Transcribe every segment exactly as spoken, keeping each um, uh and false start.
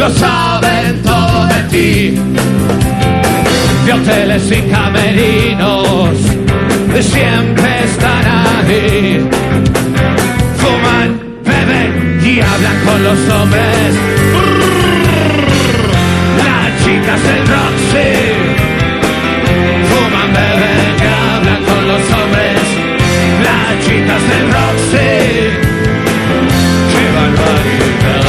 lo saben todo de ti. De hoteles y camerinos siempre están ahí. Fuman, beben y hablan con los hombres. Las chicas del Roxy fuman, beben y hablan con los hombres. Las chicas del Roxy, qué barbaridad.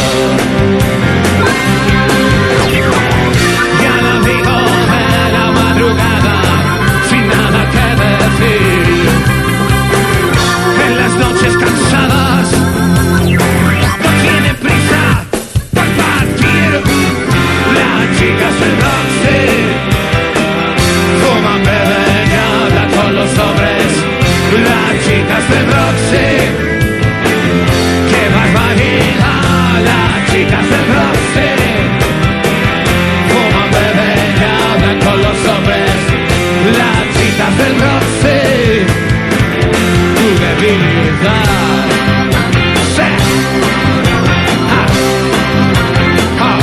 Y al amigo de la madrugada, sin nada que decir, en las noches cansadas, no tienen prisa por partir. Las chicas del Roxy fuman, beben y hablan con los hombres. Las chicas del Roxy, qué barbaridad. Las chicas del Roxy fuman, beben y hablan con los hombres. Las chicas del Roxy, tu debilidad. Sí. Ah. Ah.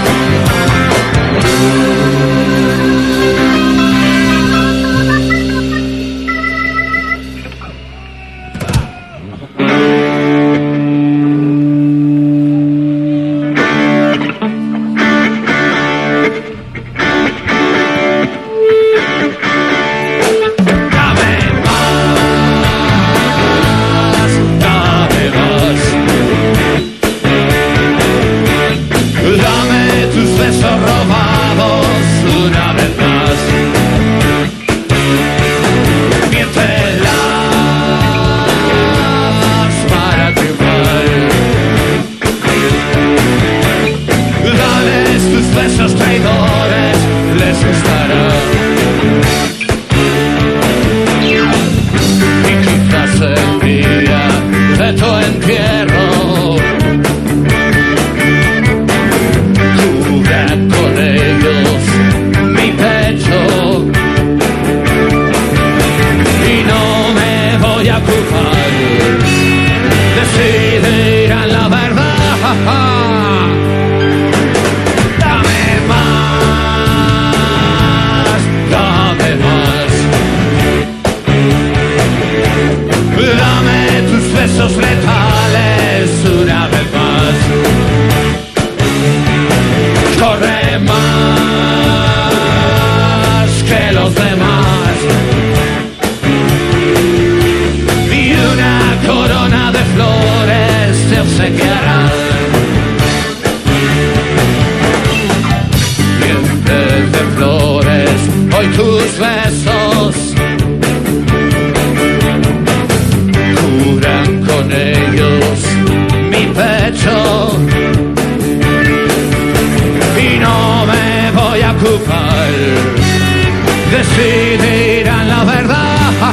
Decidirán la verdad.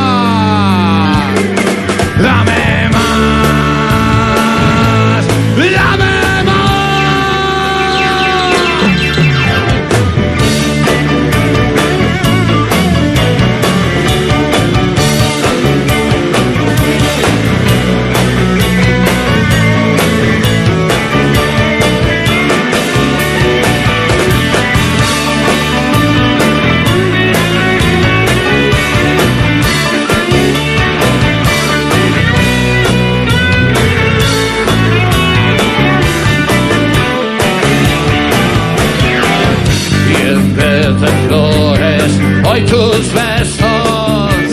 Dame más, dame más. Hoy tus besos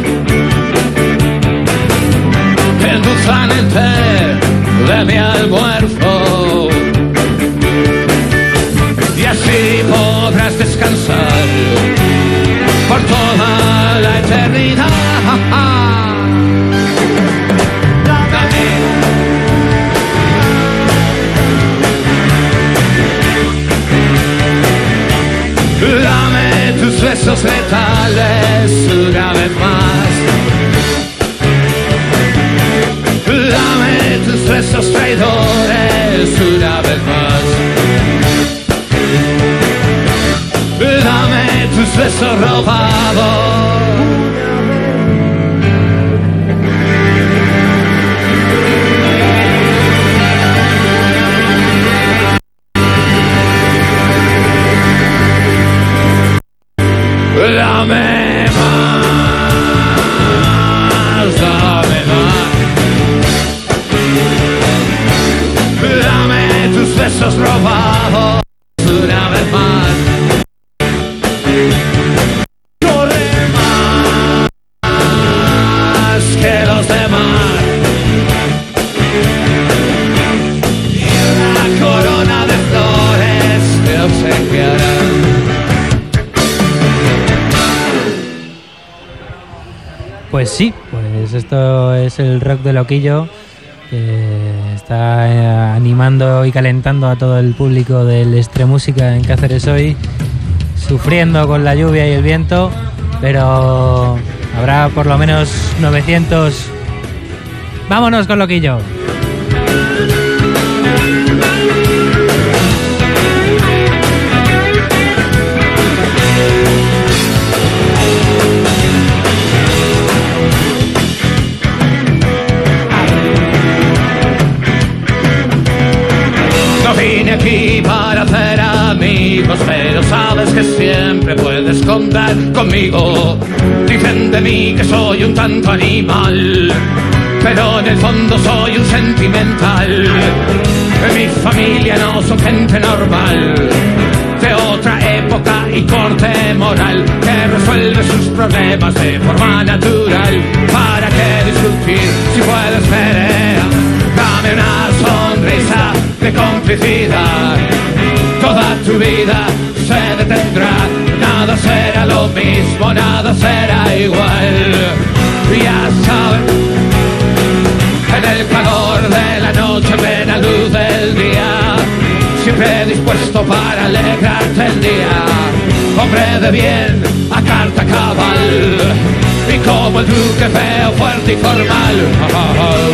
endulzan el té de mi almuerzo y así podrás descansar por toda la eternidad. Dame tus besos letales una vez más. Dame tus besos traidores una vez más. Dame tus besos robados. Dame más, dame más. Dame tus besos robados una vez más. Corre más que los demás. Y una corona de flores te obsequiarán. Pues sí, pues esto es el rock de Loquillo, que está eh, animando y calentando a todo el público del Extremúsica en Cáceres hoy, sufriendo con la lluvia y el viento, pero habrá por lo menos novecientos. ¡Vámonos con Loquillo! Vine aquí para hacer amigos, pero sabes que siempre puedes contar conmigo. Dicen de mí que soy un tanto animal, pero en el fondo soy un sentimental. Mi familia no son gente normal, de otra época y corte moral, que resuelve sus problemas de forma natural. ¿Para qué discutir si puedes querer? Dame una sonrisa de complicidad. Toda tu vida se detendrá. Nada será lo mismo, nada será igual. Ya sabes, en el calor de la noche, plena luz del día, siempre dispuesto para alegrarte el día. Hombre de bien, a carta cabal, y como el duque feo, fuerte y formal. Oh, oh, oh.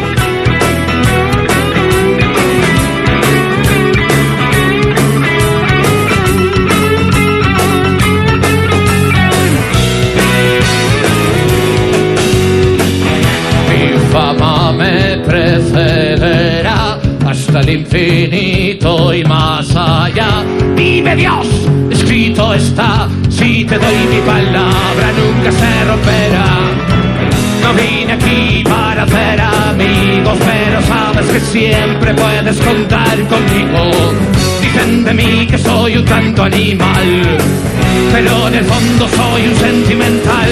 Fama me precederá hasta el infinito y más allá. Vive Dios, escrito está, si te doy mi palabra nunca se romperá. No vine aquí para hacer amigos, pero sabes que siempre puedes contar conmigo. Dicen de mí que soy un tanto animal, pero en el fondo soy un sentimental.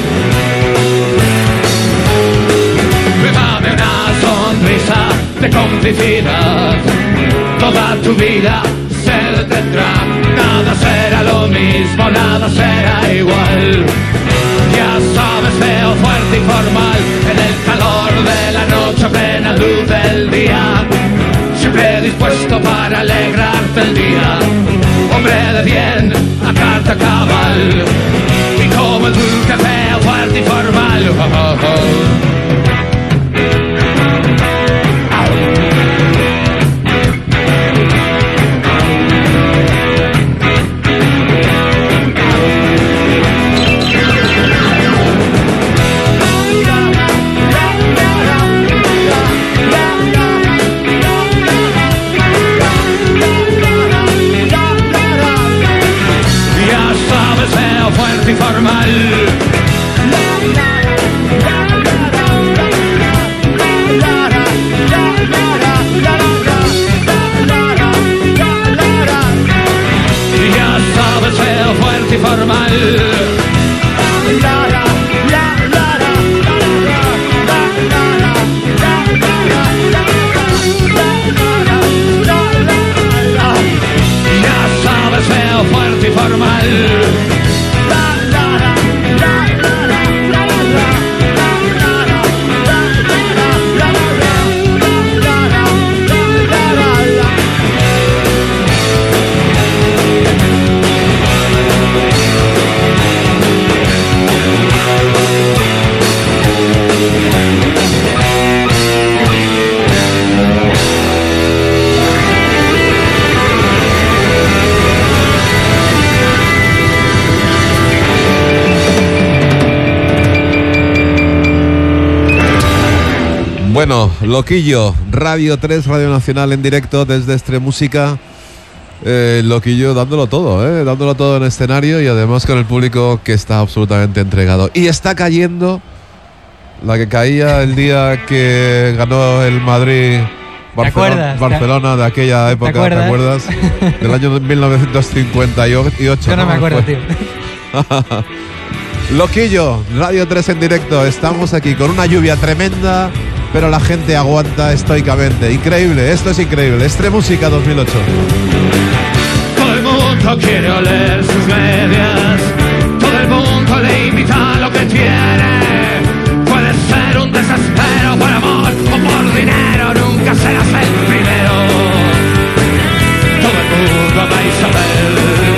Dame una sonrisa de complicidad. Toda tu vida se detendrá. Nada será lo mismo, nada será igual. Ya sabes, feo, fuerte y formal, en el calor de la noche, plena luz del día, siempre dispuesto para alegrarte el día. Hombre de bien, a carta cabal, y como el duque feo, fuerte y formal. Oh, oh, oh. Fuerte y formal. Ya sabes, feo, fuerte y formal. Ya sabes, feo, fuerte y formal. Bueno, Loquillo, Radio tres, Radio Nacional en directo desde Extremúsica. Eh, Loquillo dándolo todo, ¿eh? dándolo todo en escenario y además con el público que está absolutamente entregado. Y está cayendo la que caía el día que ganó el Madrid Barcelona, Barcelona de aquella época, ¿te acuerdas? ¿Te acuerdas? Del año mil novecientos cincuenta y ocho. Yo no, no me acuerdo, tío. Loquillo, Radio tres en directo. Estamos aquí con una lluvia tremenda, pero la gente aguanta estoicamente. Increíble, esto es increíble. Extremúsica dos mil ocho. Todo el mundo quiere oler sus medias. Todo el mundo le imita lo que tiene. Puede ser un desespero por amor o por dinero. Nunca serás el primero. Todo el mundo va a Isabel.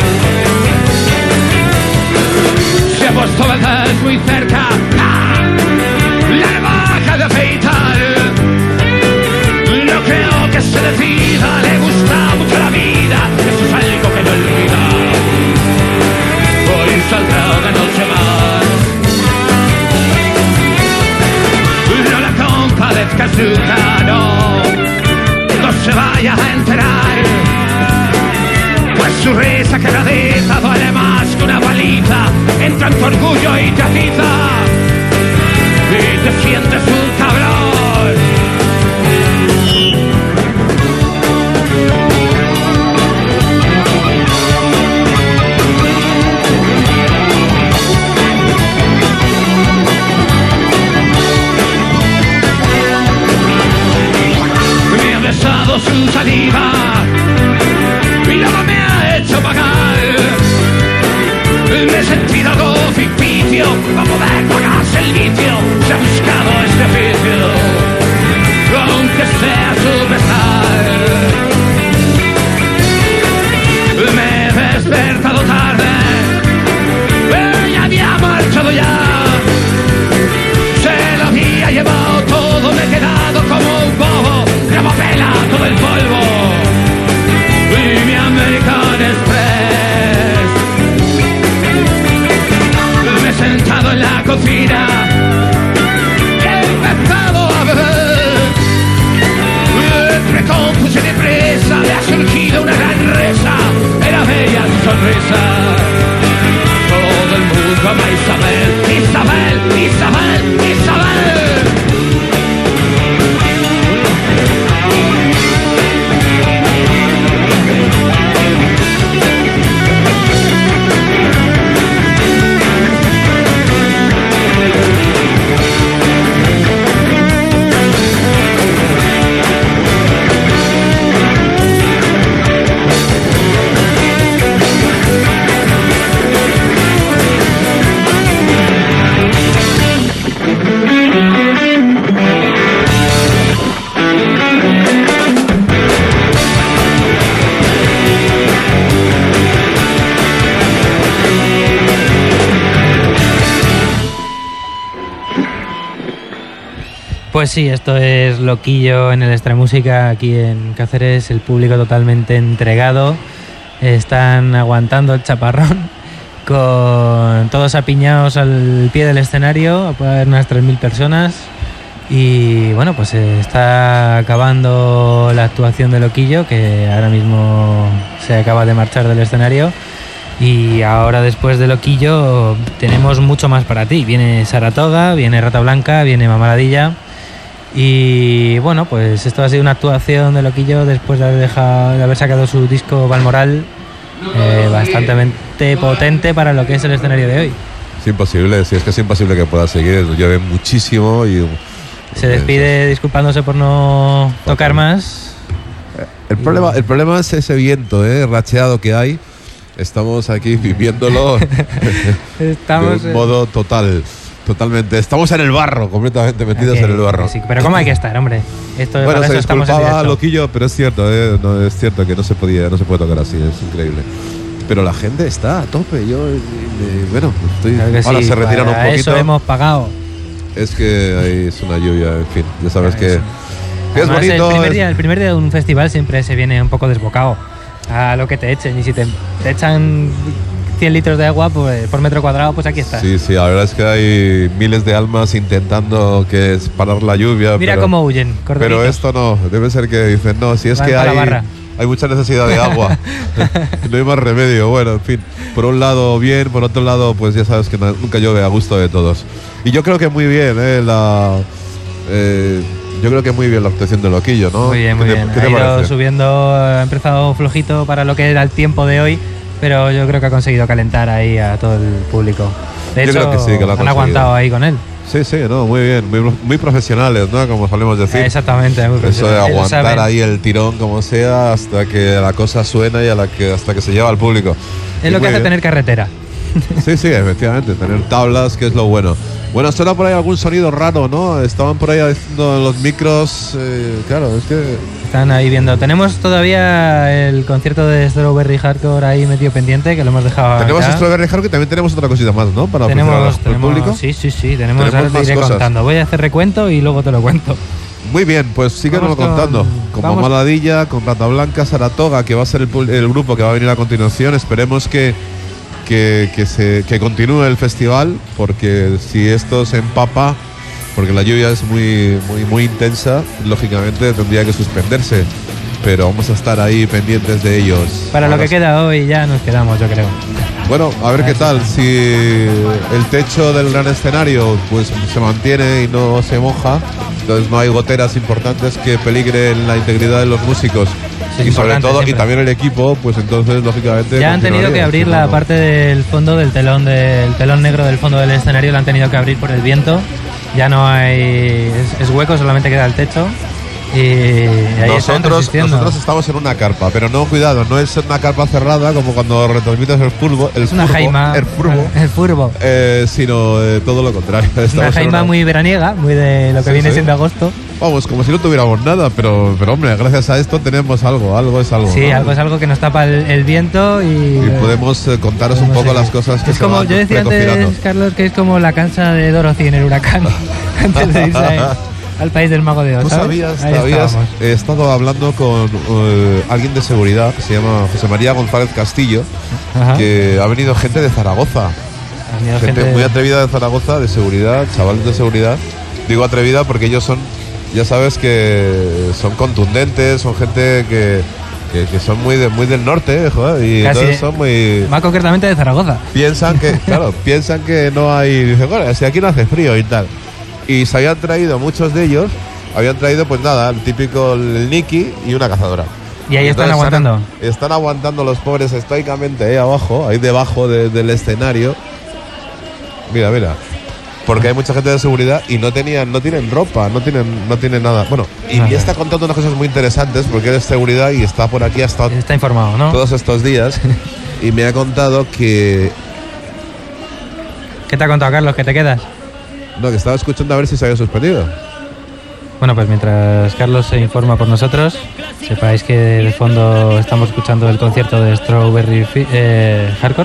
Se ha puesto veces muy cerca. ¡Ah! La navaja de afeitar. No creo que se decida. Le gusta mucho la vida. Eso es algo que no olvida. Hoy saldrá de noche más. No la compadezcas nunca, no. No se vaya a enterar. Pues su risa quebradiza vale más que una baliza. Entra en tu orgullo y te atiza. Y te sientes un cabrón. Me ha besado su saliva y luego me ha hecho pagar. Me he sentido algo ficticio para poder pagarse el vicio. Se ha buscado este oficio, aunque sea su pesar. Me he despertado tarde, ella había marchado ya. Se lo había llevado todo, me he quedado como un bobo. Llevo pela todo el polvo y mi American Express. Me he sentado en la cocina y he empezado a beber. Entre confus y depresa me ha surgido una gran risa. Era bella su sonrisa. Todo el mundo ama a Isabel, Isabel, Isabel, Isabel. Pues sí, esto es Loquillo en el Extremúsica aquí en Cáceres, el público totalmente entregado, están aguantando el chaparrón con todos apiñados al pie del escenario, puede haber unas tres mil personas y bueno, pues se está acabando la actuación de Loquillo, que ahora mismo se acaba de marchar del escenario. Y ahora, después de Loquillo, tenemos mucho más para ti. Viene Saratoga, viene Rata Blanca, viene Mamaladilla. Y bueno, pues esto ha sido una actuación de Loquillo después de haber, dejado, de haber sacado su disco Balmoral, eh, bastante potente para lo que es el escenario de hoy. Es imposible, sí, es que es imposible que pueda seguir. Llueve muchísimo y... Se despide disculpándose por no tocar más. El problema, el problema es ese viento, ¿eh? racheado que hay. Estamos aquí viviéndolo Estamos de un modo total, totalmente. Estamos en el barro, completamente metidos okay, en el barro. Sí, pero ¿cómo hay que estar, hombre? Esto, bueno, se disculpaba Loquillo, pero es cierto, ¿eh? no, es cierto que no se podía, no se puede tocar así, es increíble. Pero la gente está a tope. Yo, me, bueno, estoy. Claro ahora sí, se retiran un poquito. Eso hemos pagado. Es que ahí es una lluvia, en fin, ya sabes claro, que, sí. que es bonito. El primer, día, el primer día de un festival siempre se viene un poco desbocado a lo que te echen, y si te, te echan cien litros de agua pues, por metro cuadrado, pues aquí está. Sí, sí, la verdad es que hay miles de almas intentando que es parar la lluvia. Mira pero, cómo huyen, pero esto no, debe ser que dicen, no, si es Van que hay hay mucha necesidad de agua. No hay más remedio. Bueno, en fin, por un lado bien, por otro lado, pues ya sabes que no, nunca llueve a gusto de todos. Y yo creo que muy bien, ¿eh? La, eh, yo creo que muy bien la actuación de Loquillo, ¿no? Muy bien, muy ¿Qué te, bien. ¿qué te ha ido parece? subiendo, ha empezado flojito para lo que era el tiempo de hoy, pero yo creo que ha conseguido calentar ahí a todo el público. De Yo hecho, creo que sí, que lo ha han conseguido. aguantado ahí con él. Sí, sí, no, muy bien, muy, muy profesionales, ¿no? Como solemos decir. Exactamente, muy Eso de profesional. Ellos aguantar saben. ahí el tirón como sea hasta que la cosa suena y a la que, hasta que se lleva al público. Es Y lo que muy hace bien. tener carretera. Sí, sí, efectivamente, tener tablas, que es lo bueno. Bueno, suena por ahí algún sonido raro, ¿no? Estaban por ahí haciendo los micros, eh, claro, es que... Están ahí viendo. Tenemos todavía el concierto de Strawberry Hardcore ahí metido pendiente, que lo hemos dejado Tenemos acá. Strawberry Hardcore y también tenemos otra cosita más, ¿no? Para ofrecer Tenemos, al tenemos, público. sí, sí, sí, tenemos, Tenemos ahora te más iré cosas. contando. Voy a hacer recuento y luego te lo cuento. Muy bien, pues síganos Vamos con- contando. Con vamos- Mamadilla, con Rata Blanca, Saratoga, que va a ser el, pul- el grupo que va a venir a continuación. Esperemos que, que, que, se, que continúe el festival, porque si esto se empapa, porque la lluvia es muy, muy, muy intensa, lógicamente tendría que suspenderse. Pero vamos a estar ahí pendientes de ellos. Para lo Ahora que sí. queda hoy ya nos quedamos, yo creo. Bueno, a ver qué tal. Si el techo del gran escenario pues se mantiene y no se moja, entonces no hay goteras importantes que peligren la integridad de los músicos. Sí, es y sobre importante todo, y siempre. también el equipo, pues entonces lógicamente. Ya han tenido continuaría, que abrir si la no, no. parte del fondo del telón del telón negro del fondo del escenario, la han tenido que abrir por el viento. Ya no hay es, es hueco, solamente queda el techo. Y ahí están Nosotros, resistiendo. nosotros estamos en una carpa, pero no, cuidado, no es una carpa cerrada como cuando retransmites el furbo, el Es una furbo, jaima. el furbo, El furbo. eh, sino eh, todo lo contrario. Es una Estamos en jaima una- muy veraniega, muy de lo que Sí, viene sí. siendo agosto. Vamos, como si no tuviéramos nada, pero, pero hombre, gracias a esto tenemos algo, algo es algo. Sí, ¿no? algo es algo que nos tapa el, el viento y. Y podemos eh, contaros un podemos poco seguir. las cosas que es se como van yo decía antes, recopilando. Carlos, que es como la cancha de Dorothy en el huracán antes de irse a- al país del mago de Oz. ¿Tú ¿sabes? sabías? Ahí sabías estábamos. he estado hablando con eh, alguien de seguridad que se llama José María González Castillo, Ajá. que ha venido gente de Zaragoza, Ha venido gente, gente- muy atrevida de Zaragoza, de seguridad, chavales de seguridad. Digo atrevida porque ellos son, ya sabes que son contundentes, son gente que, que, que son muy, de, muy del norte, eh, joder, y Casi- entonces son muy... Más concretamente de Zaragoza. Piensan que, claro, piensan que no hay. Dicen, bueno, si aquí no hace frío y tal. Y se habían traído, muchos de ellos, habían traído, pues nada, el típico el Nicky y una cazadora. Y ahí están Entonces, aguantando. Están, están aguantando los pobres estoicamente ahí abajo, ahí debajo de- del escenario. Mira, mira. Porque hay mucha gente de seguridad y no tenían, no tienen ropa, no tienen, no tienen nada. Bueno, y Ajá. me está contando unas cosas muy interesantes porque él es seguridad y está por aquí hasta Está informado, ¿no? todos estos días. Y me ha contado que ¿Qué te ha contado, Carlos? ¿Que te quedas? no, que estaba escuchando a ver si se había suspendido. Bueno, pues mientras Carlos se informa por nosotros, sepáis que de fondo estamos escuchando el concierto de Strawberry Fi- eh, Hardcore.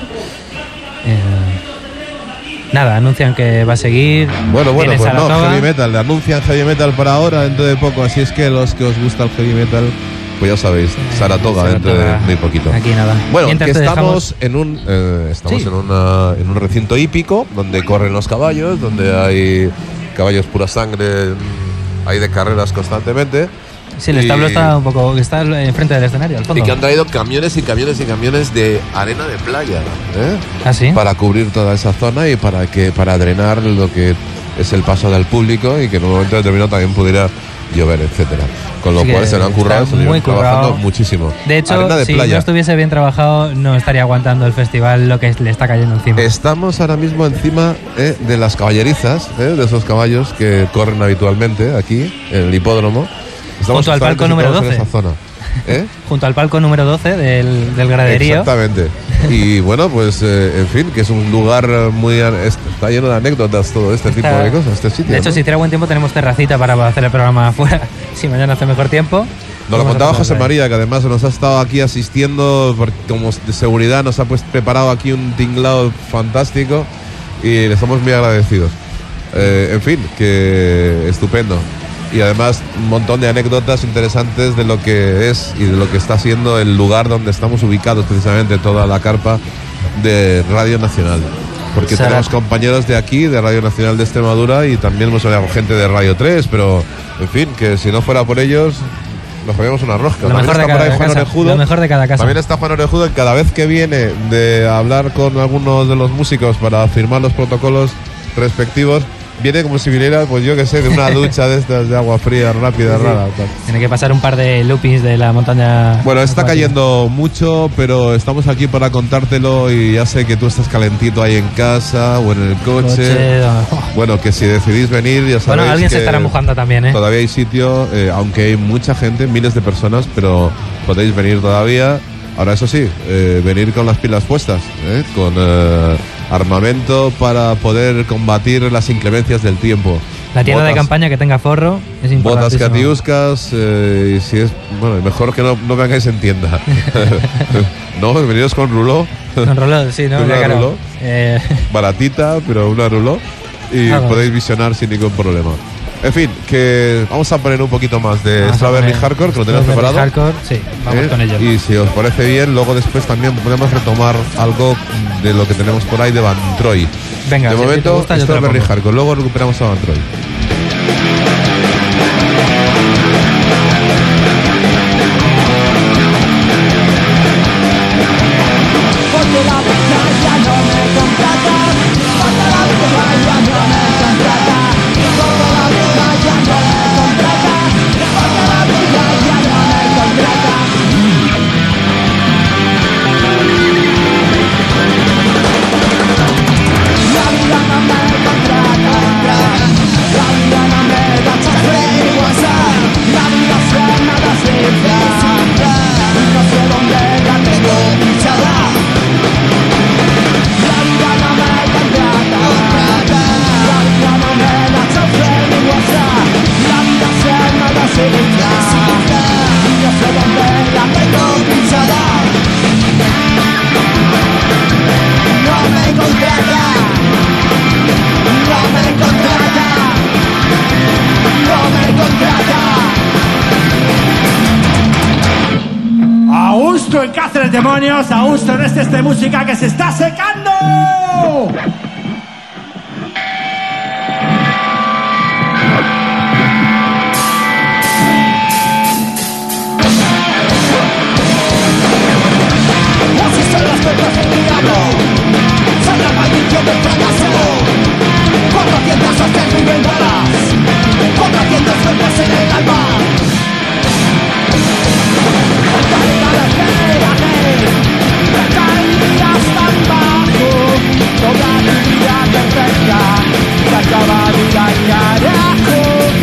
Eh, nada, anuncian que va a seguir. Bueno, bueno, Viene pues no, Saratoga. heavy metal. Le anuncian heavy metal para ahora, dentro de poco. Así es que los que os gusta el heavy metal, pues ya sabéis, Saratoga, dentro de Saratoga. muy poquito. Aquí nada. Bueno, Mientras que te estamos dejamos- en un eh, estamos Sí. en, una, en un recinto hípico donde corren los caballos, donde hay caballos pura sangre, mm, hay de carreras constantemente. Sí, el y- establo está un poco. Está enfrente del escenario, al fondo. Y que han traído camiones y camiones y camiones de arena de playa, ¿eh? ¿Ah, sí? Para cubrir toda esa zona y para que para drenar lo que es el paso del público y que en un momento determinado también pudiera llover, etcétera. Con lo Sí cual que se lo han currado, está se lo muy llevan trabajando currado. muchísimo. De hecho, arena de si playa. no estuviese bien trabajado, no estaría aguantando el festival lo que le está cayendo encima. Estamos ahora mismo encima eh, de las caballerizas, eh, de esos caballos que corren habitualmente aquí en el hipódromo. Estamos Junto al palco justamente número situados en doce. esa zona. ¿Eh? Junto al palco número doce del, del graderío. Exactamente. Y bueno, pues eh, en fin, que es un lugar muy... an- está lleno de anécdotas todo este tipo Está- de cosas, este sitio. De hecho, ¿no? si hiciera buen tiempo, tenemos terracita para hacer el programa afuera. Si mañana hace mejor tiempo. Nos lo vamos a contaba hacerlo José ahí. María, que además nos ha estado aquí asistiendo, porque como de seguridad nos ha pues, preparado aquí un tinglado fantástico y le estamos muy agradecidos. Eh, en fin, que estupendo. Y además un montón de anécdotas interesantes de lo que es y de lo que está siendo el lugar donde estamos ubicados, precisamente toda la carpa de Radio Nacional. Porque Sara- tenemos compañeros de aquí, de Radio Nacional de Extremadura, y también hemos hablado con gente de Radio tres, pero en fin, que si no fuera por ellos, nos comíamos una rosca. Lo También mejor, está de por ahí cada Juan casa, Orejudo. lo mejor de cada casa. También está Juan Orejudo, y cada vez que viene de hablar con algunos de los músicos para firmar los protocolos respectivos, viene como si viniera, pues yo que sé, de una ducha de estas de agua fría, rápida, Sí, sí. rara. Tal. Tiene que pasar un par de loopings de la montaña. Bueno, está acuática. cayendo mucho, pero estamos aquí para contártelo y ya sé que tú estás calentito ahí en casa o en el coche. Coche, oh. Bueno, que si decidís venir, ya sabéis Bueno, alguien que se estará mojando también, ¿eh? todavía hay sitio, eh, aunque hay mucha gente, miles de personas, pero podéis venir todavía. Ahora, eso sí, eh, venir con las pilas puestas, ¿eh? Con eh, armamento para poder combatir las inclemencias del tiempo. La tienda Botas- de campaña que tenga forro es Botas importantísimo. catiuscas, eh, y si es, bueno, mejor que no, no vengáis en tienda. No, veniros con ruló, Con rollo, sí, ¿no? Una Ya, claro. ruló. Eh, baratita, pero una ruló, y Vamos. podéis visionar sin ningún problema. En fin, que vamos a poner un poquito más de vamos a Strawberry poner Hardcore, que lo tenemos Strawberry preparado. Hardcore, sí, vamos ¿eh? con ello. Y si os parece bien, luego después también podemos retomar algo de lo que tenemos por ahí de Van Troy. Venga, de si a ti te momento, gusta, yo te lo Strawberry pongo. Hardcore, luego recuperamos a Van Troy. Porque la pantalla no me contrata, porque la pantalla no me contrata, porque la pantalla no me contrata, porque la pantalla no me contrata. La vida no me contrata, la vida no me da chance ni WhatsApp, la vida suena de cifra, no sé dónde la tengo pinchada. La vida no me contrata, la vida no me da chance ni WhatsApp, la vida suena de cifra, no sé dónde la tengo pinchada. No me contrata, no me contrata, no me contrata. A gusto en Cáceres, demonios, a gusto en este, este música que se está secando. Así son las cosas del diablo, son la maldición del fracaso. Cuatrocientas hostias inventadas, cuatrocientos golpes en el alma. Calidades generales, la caídas tan bajo, toda mi vida perfecta, se acaba de ir al carajo.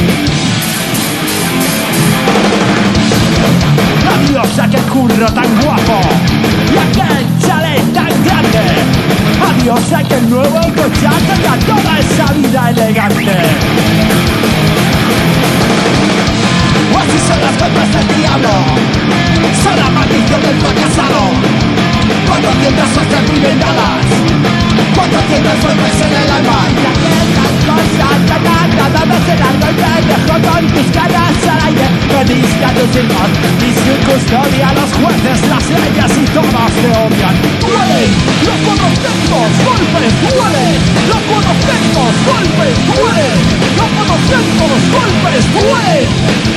Adiós aquel curro tan guapo y aquel chalet tan grande. Adiós aquel nuevo coche que da toda esa vida elegante. Así son las golpes del diablo, son la maldición del fracasado. Cuatrocientas hostias muy vendadas, cuatrocientos golpes en el alma. Y aquellas cosas que nada se dan golpe, dejo con tus caras al aire. Me diste a tus hijos y sin custodia, los jueces, las leyes y todos te odian. Duelen los cuatrocientos golpes, duelen los cuatrocientos golpes, duelen los cuatrocientos golpes, duelen.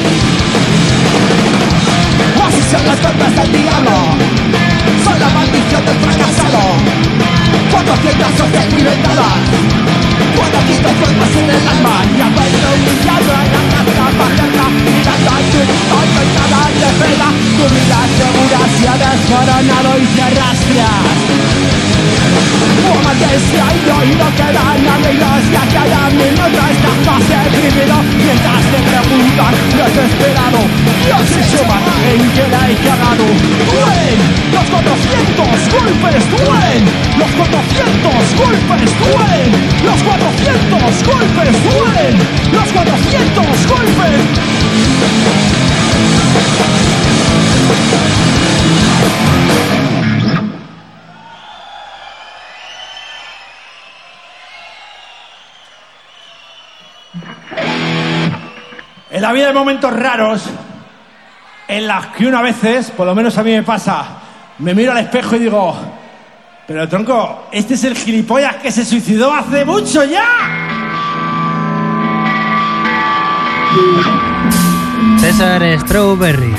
Así son las golpes del diablo, son la maldición del fracasado. Cuatrocientas hostias muy vendadas, cuatrocientos golpes en el alma. Y haberme humillado en la casa paterna, y la sangre no hay nada de pena. Tu vida segura se ha desmoronado y te rastras. Como que se ha ido y no quedan amigos, ya cada minuto estás más deprimido. Mientras te preguntan, desesperado, Dios se suma en que la he cagado. Duelen los cuatrocientos golpes, duelen los cuatrocientos golpes, duelen los cuatrocientos golpes, duelen los cuatrocientos golpes. En la vida hay momentos raros en las que una veces, por lo menos a mí me pasa, me miro al espejo y digo, pero tronco, este es el gilipollas que se suicidó hace mucho ya. Este es César Strawberry.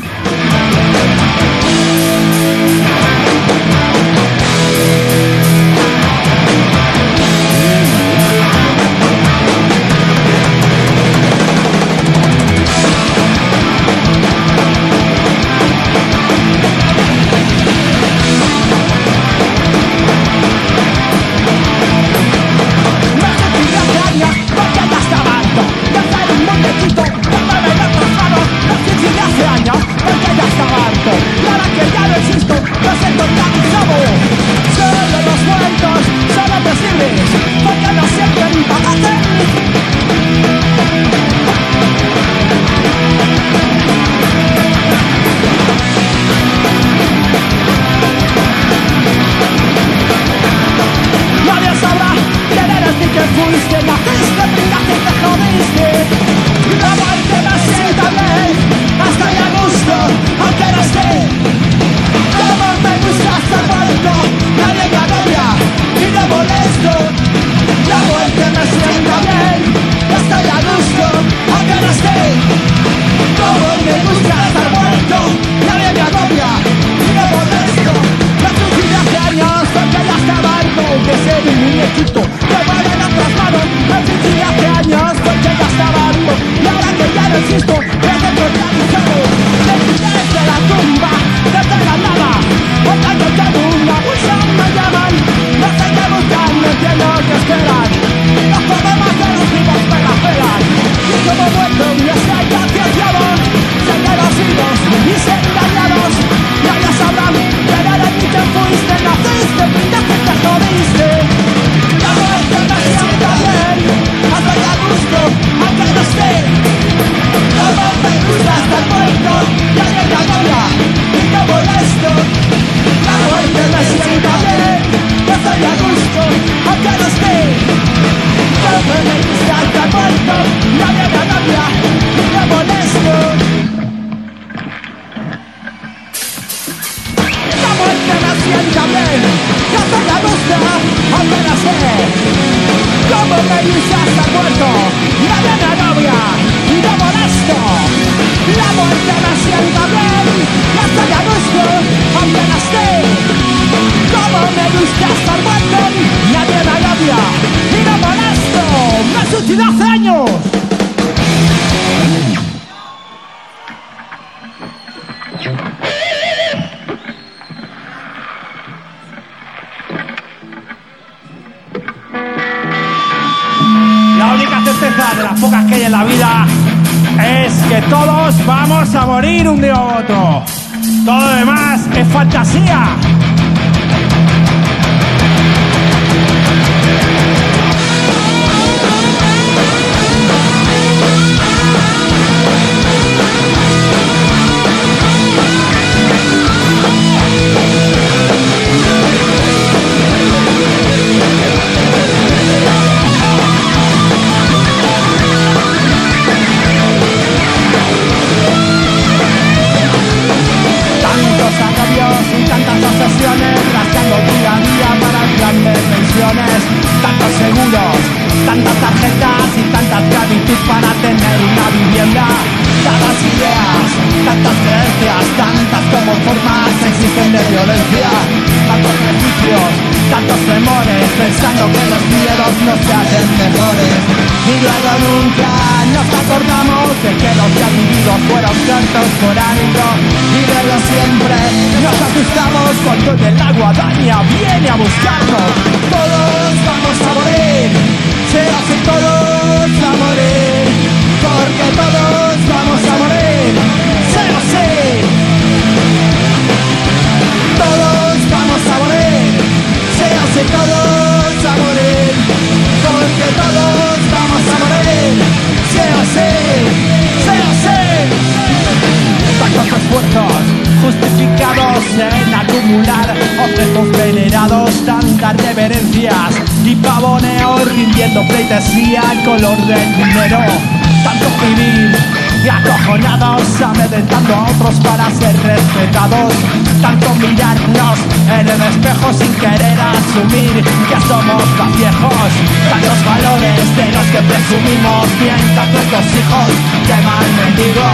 Amedrentando a otros para ser respetados, tanto mirarnos en el espejo sin querer asumir que somos más viejos, tantos valores de los que presumimos, bien tantos hijos que mal mendigos,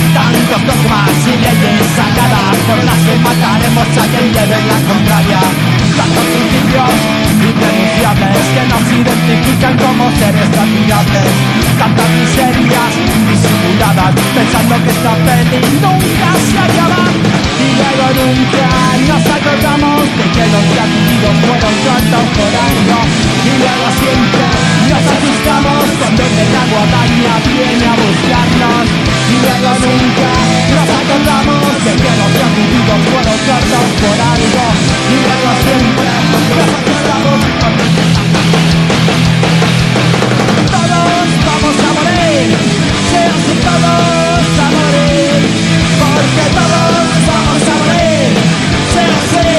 Tantos dogmas y leyes sacadas por las que mataremos a quien lleve la contraria. Tantos principios irrenunciables que nos identifican como seres admirables. Tantas miserias disimuladas pensando que esta peli nunca se acaba. Y luego nunca nos acordamos de que los latidos fueron cortados por algo. Y luego siempre nos asustamos cuando el agua daña viene a buscarnos. Y luego nunca nos acordamos de que los latidos fueron cortados por algo. Y luego siempre nos acordamos cuando todos vamos a morir, sí o sí todos a morir, porque todos vamos a morir, sí o sí.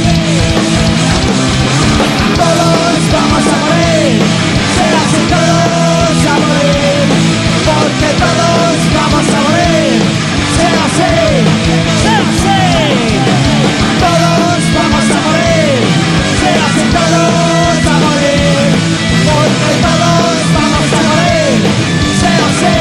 Todos vamos a morir, sí o sí todos a morir, porque todos vamos a morir, sí o sí, sí o sí. Todos vamos a morir, sí o sí todos a morir, porque todos vamos a morir, sí o sí.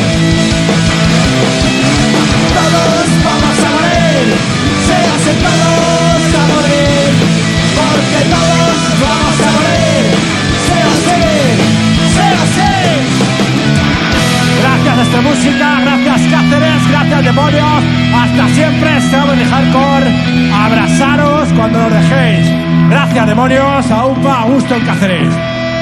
Todos vamos a morir, sí o sí todos a morir, porque todos vamos a morir, sí o sí, sí o sí. Gracias a esta música, gracias Cáceres, gracias demonios. Hasta siempre, estamos de hardcore. Abrazaros cuando nos dejéis. Gracias demonios, a UPA, a gusto en Cáceres.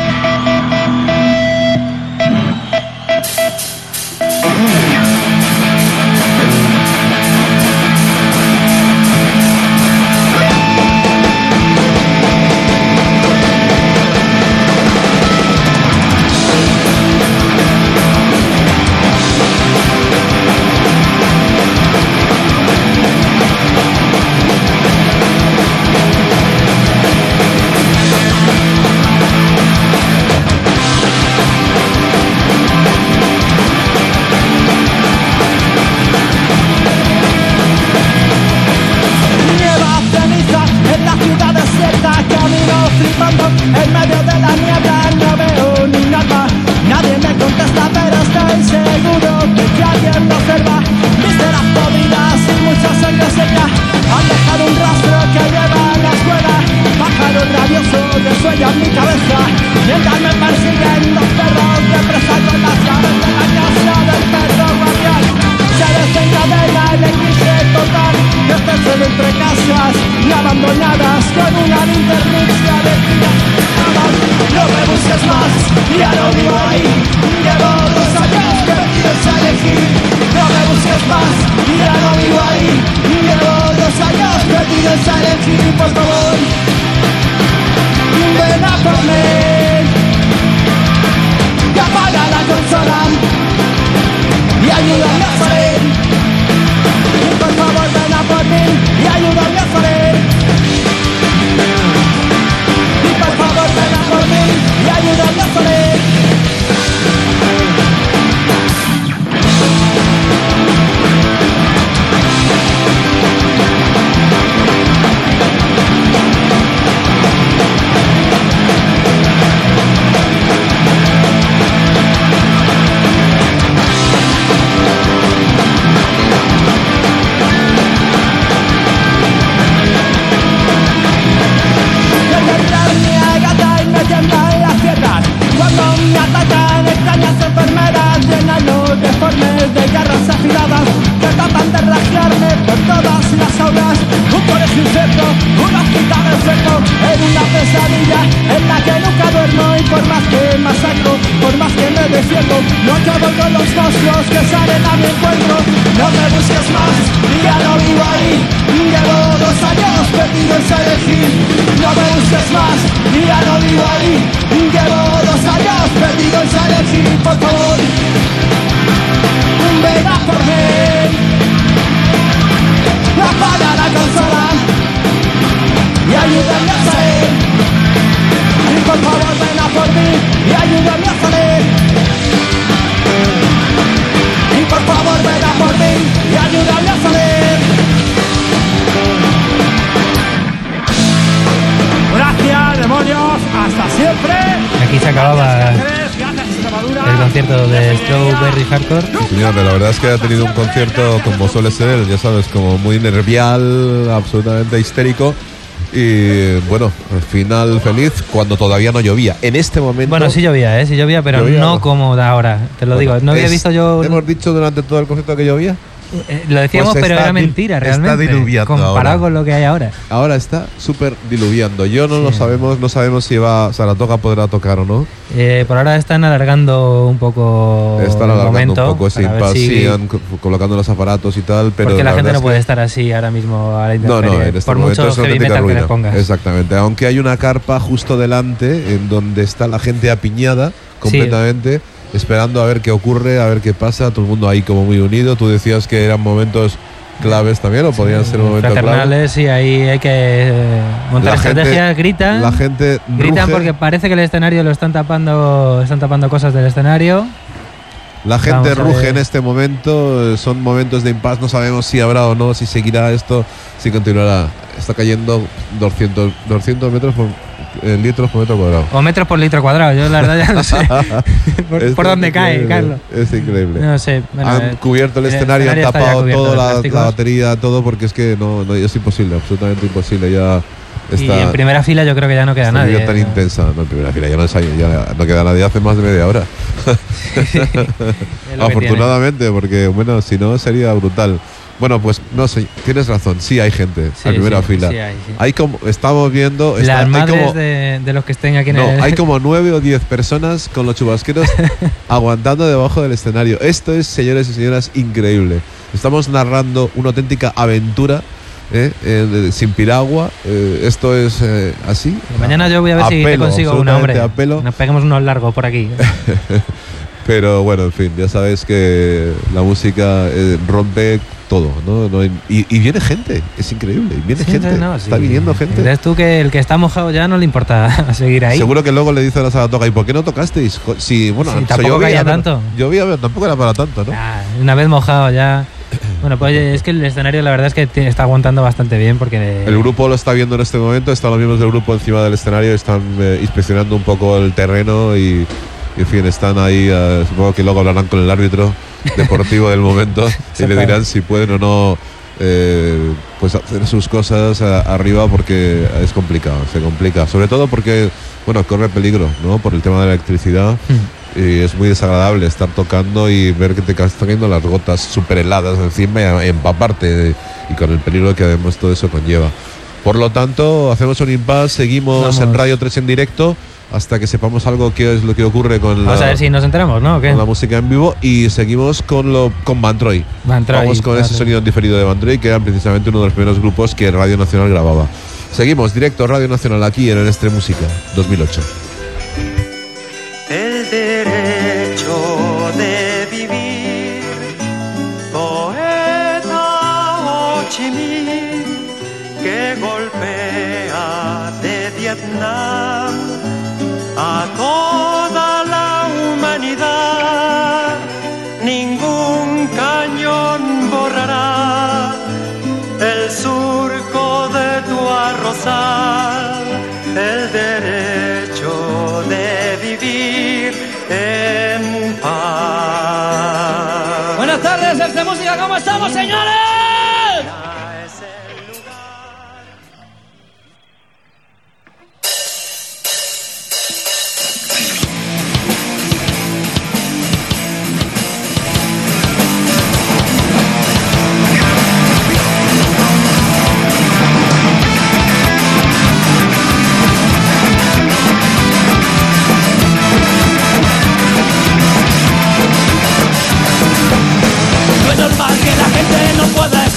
En medio de la niebla no veo ni nada. Nadie me contesta, pero estoy seguro de que alguien me observa. Vísceras podridas y mucha sangre seca han dejado un rastro que lleva a la escuela. Pájaro rabioso que sueña en mi cabeza, mientras me persiguen los perros de presa con las llaves de la casa del perro guardián. Se desencadena el eclipse total, que estoy solo entre casas y abandonadas con una linterna de día. No me busques más, ya no vivo ahí. Llevo dos años perdidos a elegir. No me busques más, ya no vivo ahí. Llevo dos años perdidos a elegir. Por favor, ven a por mí y apaga la consola y ayúdame a salir. Por favor, ven a por mí y ayúdame a salir. Por favor, ven a por mí y ayúdame a salir. No acabo con los monstruos que salen a mi encuentro. No me busques más, ya no vivo ahí. Llevo dos años perdidos a elegir. No me busques más, ya no vivo ahí. Llevo dos años perdidos a elegir. Por favor, ven a por mí. Apaga la consola y ayúdame a salir. Y por favor, ven a por mí y ayúdame a salir. Y por favor ven a por mí y ayúdame a salir. Gracias, demonios, hasta siempre. Aquí se acababa Gracias, el concierto concierto de Strawberry Hardcore. Señor, la verdad es que ha tenido un concierto como suele ser, ya sabes, como muy nervial, absolutamente histérico. Y bueno, final feliz cuando todavía no llovía. En este momento. Bueno, sí llovía, ¿eh? Sí llovía, pero llovía, no ¿no? como de ahora. Te lo Bueno, digo. No había es, visto yo. Hemos dicho durante todo el concierto que llovía. Eh, lo decíamos, Pues pero está era dil- mentira, está realmente. diluviando comparado ahora. con lo que hay ahora. Ahora está súper diluviando. Yo no Sí. lo sabemos, no sabemos si va Saratoga podrá tocar o no. Eh, por ahora están alargando un poco. Están el alargando momento un poco ese para ver impasse, si- sigan co- colocando los aparatos y tal, pero porque la, gente verdad no es puede que- estar así ahora mismo a la No, intemperie, no, en este por momento mucho es una heavy auténtica metal que ruina. le pongas. Exactamente, aunque hay una carpa justo delante en donde está la gente apiñada completamente, esperando a ver qué ocurre, a ver qué pasa, todo el mundo ahí como muy unido. Tú decías que eran momentos claves también, o podrían ser momentos claves. Fraternales, sí, ahí hay que eh, montar La gente- estrategias, gritan. La gente Gritan ruge, porque parece que el escenario lo están tapando, están tapando cosas del escenario. la gente Vamos a ruge ver. en este momento, eh, son momentos de impasse, no sabemos si habrá o no, si seguirá esto, si continuará. Está cayendo doscientos, doscientos metros por eh, litros por metro cuadrado. O metros por litro cuadrado, yo la verdad ya no sé por, Esto por es dónde cae, increíble, Carlos. Es increíble. No sé. Bueno, han eh, cubierto el, el escenario, han escenario está ya tapado cubierto toda de la, plásticos. la batería, todo, porque es que no, no es imposible, absolutamente imposible. Ya y está. en primera fila yo creo que ya no queda esta nadie. vida tan ¿no? intensa. No, en primera fila ya no, es ahí, ya no queda nadie hace más de media hora. Es lo que Afortunadamente, porque bueno, si no sería brutal. Bueno, pues no sé, tienes razón, sí hay gente Sí, en primera sí, fila. sí hay, sí. Hay como, estamos viendo. tiene. está- Las hay madres como, de, de los que estén aquí en no, el. hay como nueve o diez personas con los chubasqueros aguantando debajo del escenario. Esto es, señores y señoras, increíble. Estamos narrando una auténtica aventura, ¿eh? Eh, de- sin piragua. Eh, esto es eh, así. Mañana yo voy a ver A si te pelo, consigo una, hombre. absolutamente a pelo. Nos peguemos unos largos por aquí. Pero bueno, en fin, ya sabes que la música eh, rompe todo, ¿no? No hay- y, y viene gente, es increíble, viene Sí, gente, no, está sí. viniendo gente. ¿Crees tú que el que está mojado ya no le importa seguir ahí? Seguro que luego le dice a la Saratoga, ¿y por qué no tocasteis? Jo- Si, bueno, Sí, so- tampoco llovía, caía pero- tanto. Llovía, pero tampoco era para tanto, ¿no? Ah, una vez mojado ya. Bueno, pues oye, es que el escenario la verdad es que te- está aguantando bastante bien porque. El grupo lo está viendo en este momento, están los miembros del grupo encima del escenario, están eh, inspeccionando un poco el terreno y, y, en fin, están ahí, eh, supongo que luego hablarán con el árbitro deportivo del momento y le dirán si pueden o no eh, pues hacer sus cosas a- arriba, porque es complicado, se complica, sobre todo porque, bueno, corre peligro, ¿no? Por el tema de la electricidad. Hmm. Y es muy desagradable estar tocando y ver que te ca- están cayendo las gotas súper heladas encima y empaparte, y con el peligro que además todo eso conlleva. Por lo tanto, hacemos un impasse, seguimos Vamos. en Radio tres en directo hasta que sepamos algo qué es lo que ocurre con, Vamos la, a ver si nos enteramos, ¿no? ¿O qué? con la música en vivo, y seguimos con lo con Van Troy. Van Troy, Vamos con vale. ese sonido en diferido de Van Troy, que era precisamente uno de los primeros grupos que Radio Nacional grababa. Seguimos directo Radio Nacional aquí en el Estre Música dos mil ocho. El derecho de vivir, poeta Ho Chi Minh, que golpea de Vietnam a toda la humanidad. Ningún cañón borrará el surco de tu arrozal. El derecho de vivir en paz. Buenas tardes, Estre Música, ¿cómo estamos, señores? Es el lugar. No es normal que la gente no pueda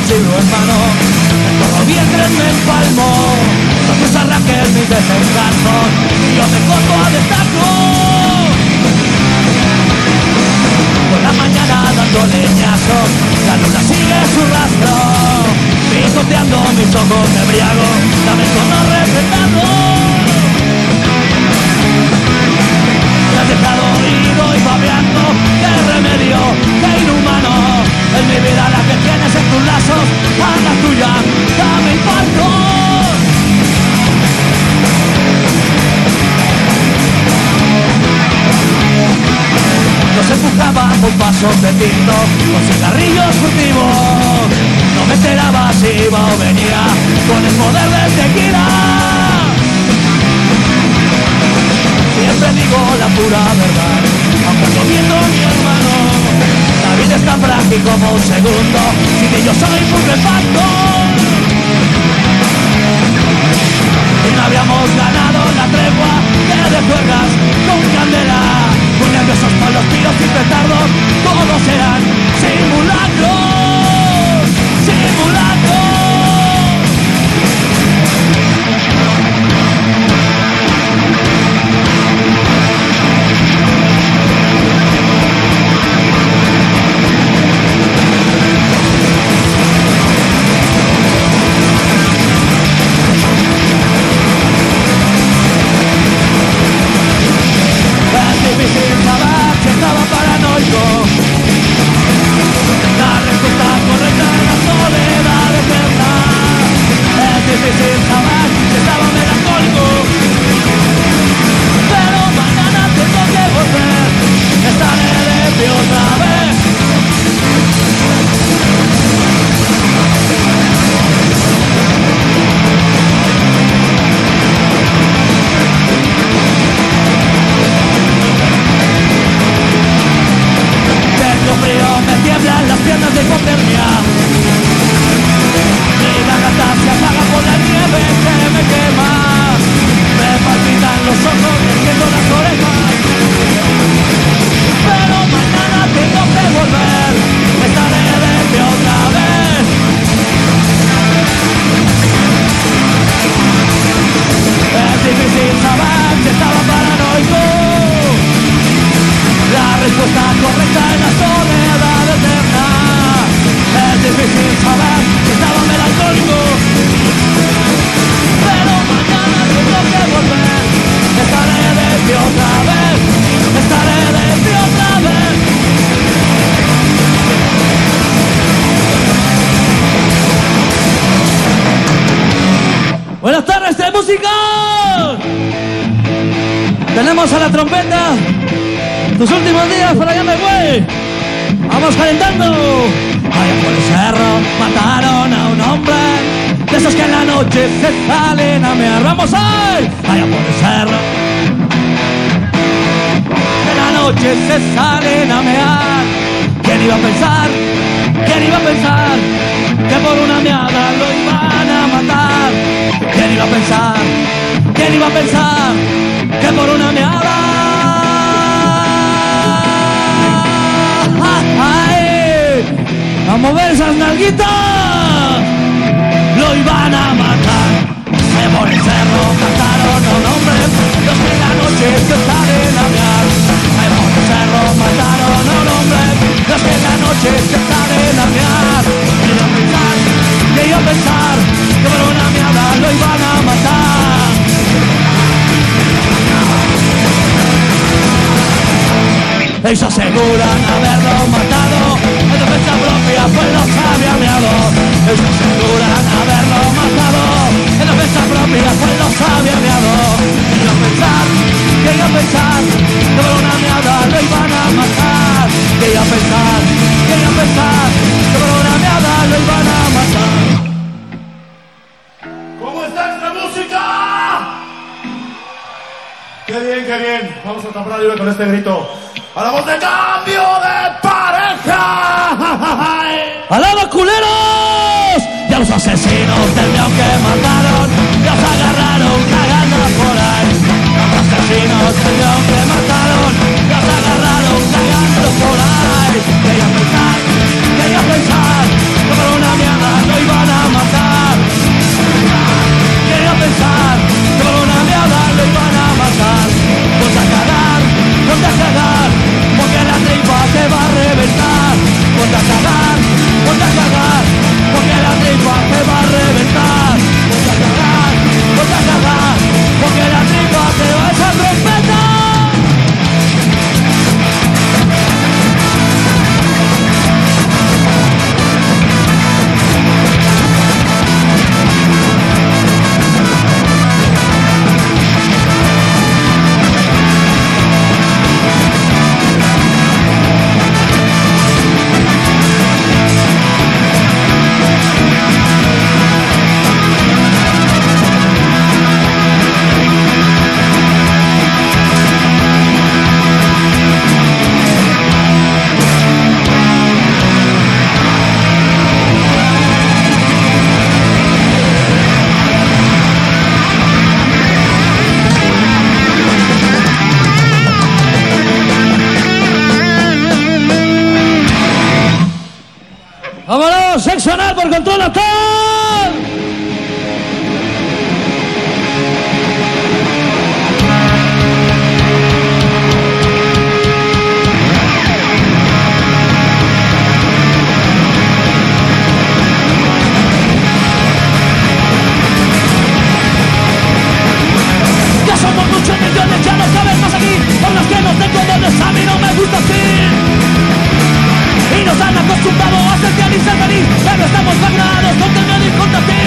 libro en mano, el todo vientre me empalmó. Entonces arranqué mis desencantos y yo me corto a destaco. Por la mañana dando leñazos, la luna sigue su rastro, picoteando mis ojos me embriago, lamento no respetarlo. Me has dejado ido y babeando, qué remedio, qué inhumano. Es mi vida la que tienes en tus lazos, a la tuya, dame infarto. Nos empujaban por pasos de tinto, con cigarrillos furtivos. No me enteraba si iba o venía, con el poder del tequila. Siempre digo la pura verdad, aunque no viendo mi hermano. La vida es tan frágil como un segundo, sin que yo soy putrefacto. Y no habíamos ganado la tregua de juegas con candela. Muy nerviosos por los tiros y petardos, todos eran simulacros, simulacros. Estaba paranoico. La respuesta correcta en la soledad eterna. Es difícil saber que estaba melancólico, pero mañana tengo que volver. Estaré de pie otra vez. Frío, me tiemblan las piernas de hipotermia. Mi garganta se apaga por la nieve que me quema. Me palpitan los ojos, me siento las orejas. Pero mañana tengo que volver. Estaré de pie otra vez. Es difícil saber si estaba paranoico. La respuesta correcta en la soledad eterna. Es difícil saber que estaba melancólico, pero mañana tengo que volver. Estaré de pie otra vez. Estaré de pie otra vez. Buenas tardes, tres músicos. Tenemos a la trompeta. Tus últimos días por allá me voy. Vamos calentando. Allá por el cerro mataron a un hombre, de esos que en la noche se salen a mear. Vamos ahí. Allá por el cerro en la noche se salen a mear. ¿Quién iba a pensar? ¿Quién iba a pensar que por una meada lo iban a matar? ¿Quién iba a pensar? ¿Quién iba a pensar que por una meada a mover esas nalguitas lo iban a matar? Se por el cerro mataron a un hombre, los que en la noche se salen a mear. Se por el cerro mataron a un hombre, los que en la noche se salen a mear. Que iba a pensar, que iba a pensar que por una meada lo iban a matar. Ellos aseguran haberlo matado, en defensa propia pues los había meado. Ellos aseguran haberlo matado, en defensa propia pues los había meado. Que iba a pensar, que iba a pensar que por una meada lo iban a matar. Que iba a pensar, que iba a pensar que por una meada lo iban a matar. ¿Cómo está esta música? Qué bien, qué bien. Vamos a tapar libre con este grito. ¡Hablamos de cambio de pareja! ¡Alaba, culeros! Y a los asesinos del león que mataron, los agarraron cagando por ahí. Los asesinos del león que mataron, los agarraron cagando por ahí. Quería pensar, quería pensar, que por una mierda ¡Vámonos! ¡Sexo anal por Control Natal! Ya somos muchos millones, ya no caben más aquí. Por los que no tengo dones, a mí no me gusta así. Y nos han acostumbrado a ser fiel y ser feliz, pero estamos pagados con tener y contra ti.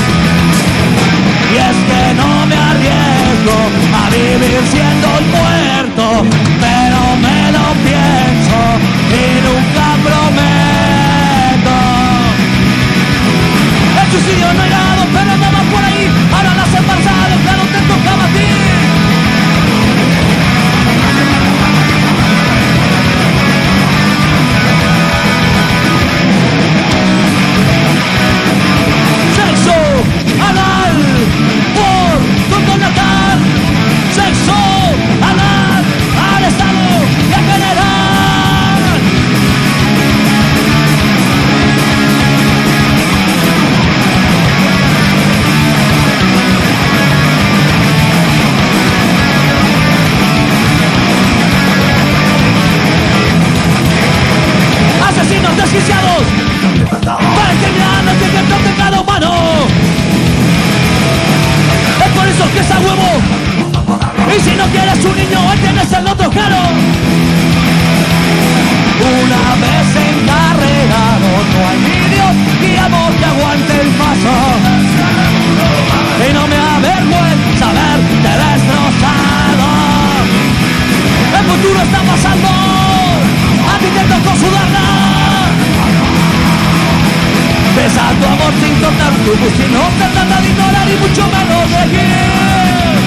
Y es que no me arriesgo a vivir siendo un muerto, pero me lo pienso y nunca prometo. El suicidio no ha llegado, pero andaba por ahí. Ahora las he pasado, claro te tocaba a ti. Sexo anal por Control Natal. Sexo anal al Estado y a general. Asesinos desquiciados para exterminar los que no pecado humano. Es por eso que es a huevo. Y si no quieres un niño, ahí tienes el otro claro. Una vez encarregado, no hay ni Dios ni amor que aguante el paso. Y no me avergüenza verte destrozado. El futuro está pasando, a ti te tocó sudarla. Besa tu amor sin cortar tu bus y no te trata de ignorar y mucho menos de elegir.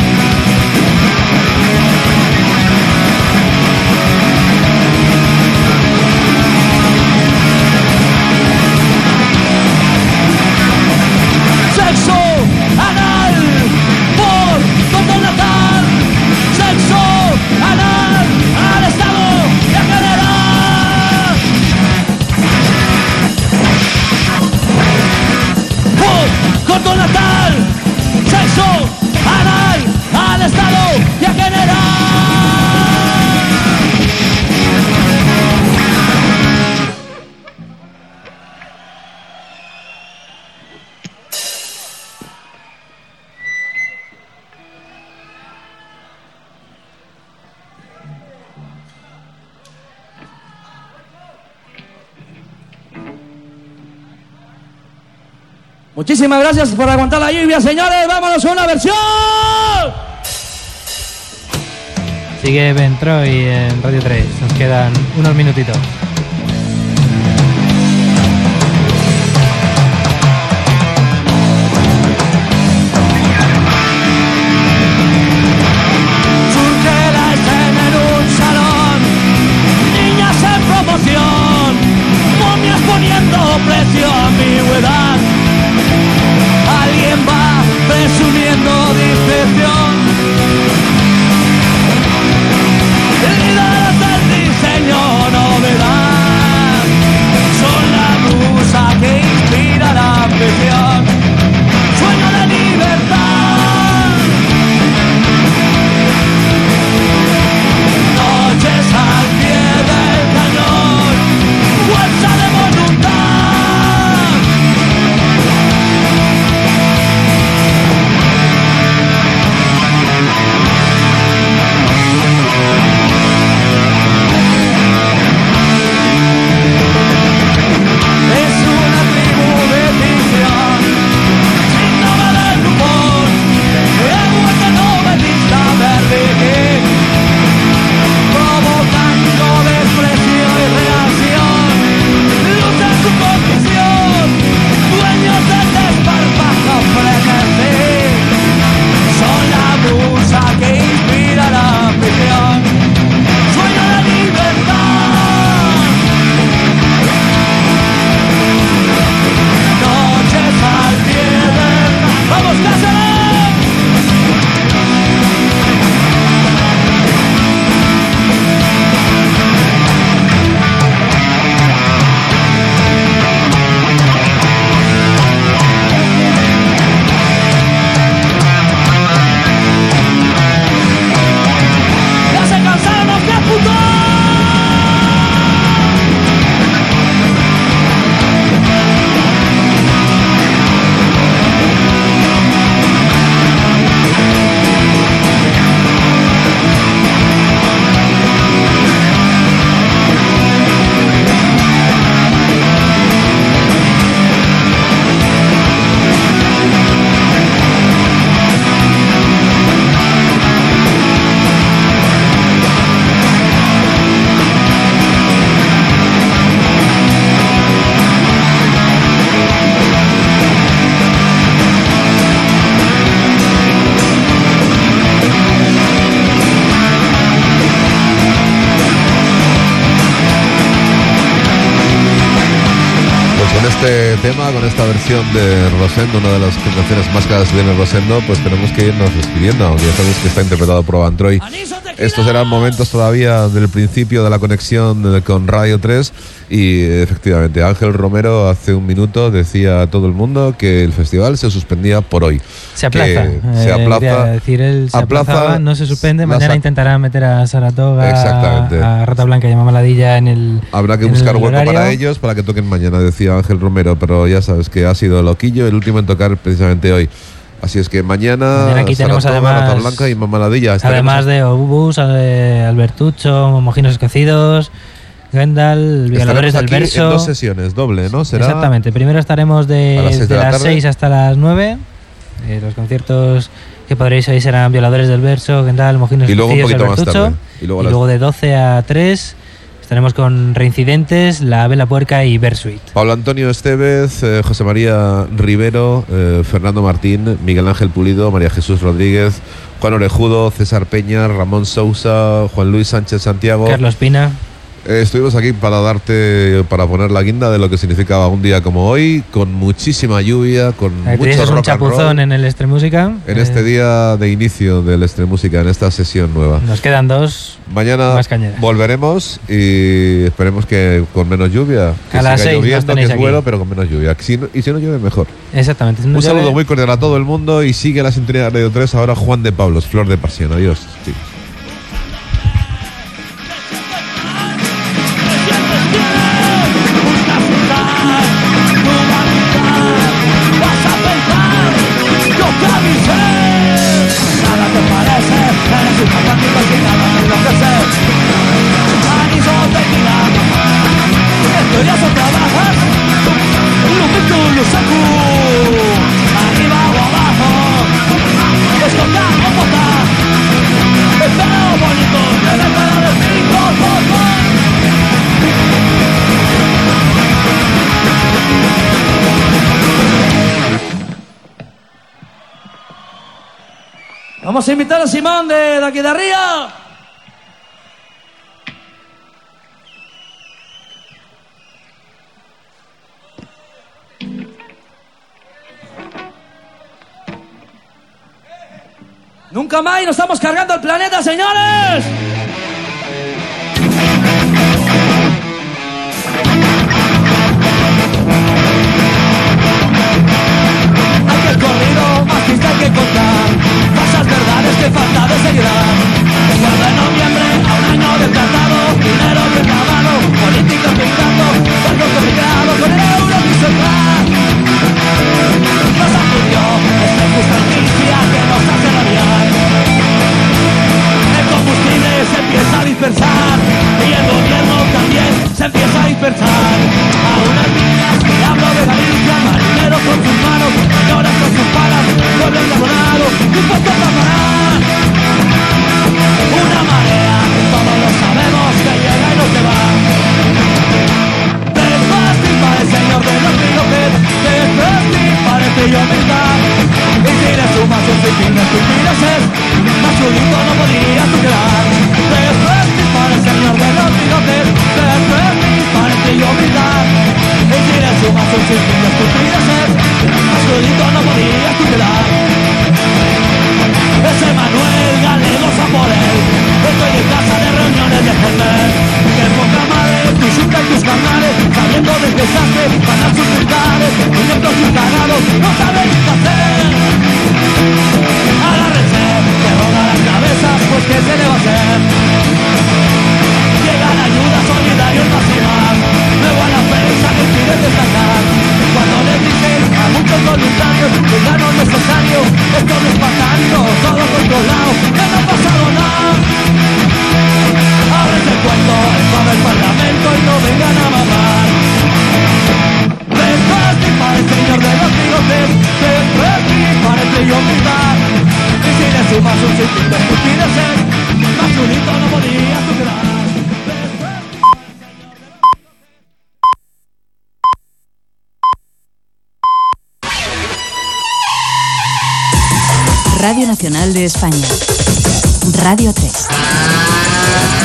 Sexo anal por Control Natal. Sexo anal al Estado y a general. Por Control Natal. Sexo anal al Estado y a general. Muchísimas gracias por aguantar la lluvia, señores. Vámonos a una versión. Sigue Ben Troy en Radio tres. Nos quedan unos minutitos. Surge la escena en un salón, niñas en promoción, momias poniendo precio a ambigüedad. Alguien va presumiendo discreción. Líderes del diseño, novedad. con este tema, con esta versión de Rosendo, una de las canciones más caras de Rosendo, pues tenemos que irnos despidiendo, aunque ya sabéis que está interpretado por Van Troy. Estos eran momentos todavía del principio de la conexión con Radio tres y efectivamente Ángel Romero hace un minuto decía a todo el mundo que el festival se suspendía por hoy. Se aplaza. Eh, se aplaza. decir, él se aplaza, aplazaba, no se suspende. Mañana sa- intentará meter a Saratoga, Exactamente. a Rata Blanca y a Mamá Ladilla en el Habrá que en buscar el hueco horario. para ellos para que toquen mañana, decía Ángel Romero, pero ya sabes que ha sido Loquillo el último en tocar precisamente hoy. Así es que mañana, Mañana aquí tenemos Saratoga, además- Rata Blanca y Mamaladilla. Además de Obús, eh, Albertucho, Mojinos Escocidos, Gendal, Violadores del aquí Verso. en dos sesiones, doble, ¿no? Será Exactamente. Primero estaremos de, a las seis de de la las tarde. seis hasta las nueve. Eh, los conciertos que podréis oír serán Violadores del Verso, Gendal, Mojinos Y luego un Escocidos, poquito más Albertucho. tarde. Y luego Y las- luego de doce a tres estaremos con Reincidentes, La Vela Puerca y Versuit. Pablo Antonio Estevez, eh, José María Rivero, eh, Fernando Martín, Miguel Ángel Pulido, María Jesús Rodríguez, Juan Orejudo, César Peña, Ramón Sousa, Juan Luis Sánchez Santiago. Carlos Pina. Eh, estuvimos aquí para darte, para poner la guinda de lo que significaba un día como hoy, con muchísima lluvia, con Ahí mucho tenéis un rock and roll, chapuzón en el Extremúsica. en Eh, este día de inicio del Extremúsica, en esta sesión nueva. Nos quedan dos. Mañana Más cañeras. volveremos y esperemos que con menos lluvia. Que A las siga seis nos lloviendo, que tenéis es aquí. bueno, pero con menos lluvia. Si no- y si no llueve, mejor. Exactamente. Un saludo muy cordial a todo el mundo y sigue la sintonía de Radio tres. Ahora Juan de Pablos, Flor de Pasión. Adiós, chicos. Vas a pensar lo que avisé. Nada te parece, eres un fanático sin nada de lo que sé. Anís o tequila, estudias o trabajas, Lumito, Lusaku, arriba o abajo, escoca o bota, el pelo bonito, de la cara de cinco, poco. Vamos a invitar a Simón de, de aquí de arriba. Nunca más y nos estamos cargando el planeta, señores. Hay que corrido, más triste hay que contar. Falsas verdades que falta de seriedad. Cuando en noviembre, a un año del tratado, dinero bien lavado, políticos pintando, barcos combinados con el euro bicentenar. Nos acudió esta injusticia que nos hace rabiar. El combustible se empieza a dispersar y el gobierno también se empieza a dispersar. A unas niñas que hablo de Galicia, marineros con sus manos, señoras con sus palas, pueblos abandonados, dispuestos a parar. Una marea que todos lo sabemos que llega y no se va. Después para el señor de los bigotes, después parece yo humildad. Y si le sumas un sinfín de estupideces, más chulito no podrías tú quedar. Después para el señor de los bigotes, después parece yo humildad. Y si le sumas un sinfín de estupideces, más chulito no podrías tú quedar. Ese Manuel Galegos a por él. Estoy en casa de reuniones de Fernet. Que poca madre, tu chuta y tus carnales, sabiendo del desastre, van a sus militares, muñecos y cagados, no saben qué hacer. Agárrense, que rodan las cabezas, pues qué se le va a hacer. Llegan ayudas, solidarios, más y más. Luego a la prensa que quieren destacar. Cuando les dicen a muchos voluntarios que ya no es necesario, esto no es patando, todo controlado, que no ha pasado nada. Ábrete el cuento, esto del parlamento y no vengan a mamar. Después ni para el señor de los bigotes, después ni parece yo humildad. Y si le sumas un sinfín de estupideces, más chulito no podías tú quedar. Radio Nacional de España. Radio tres.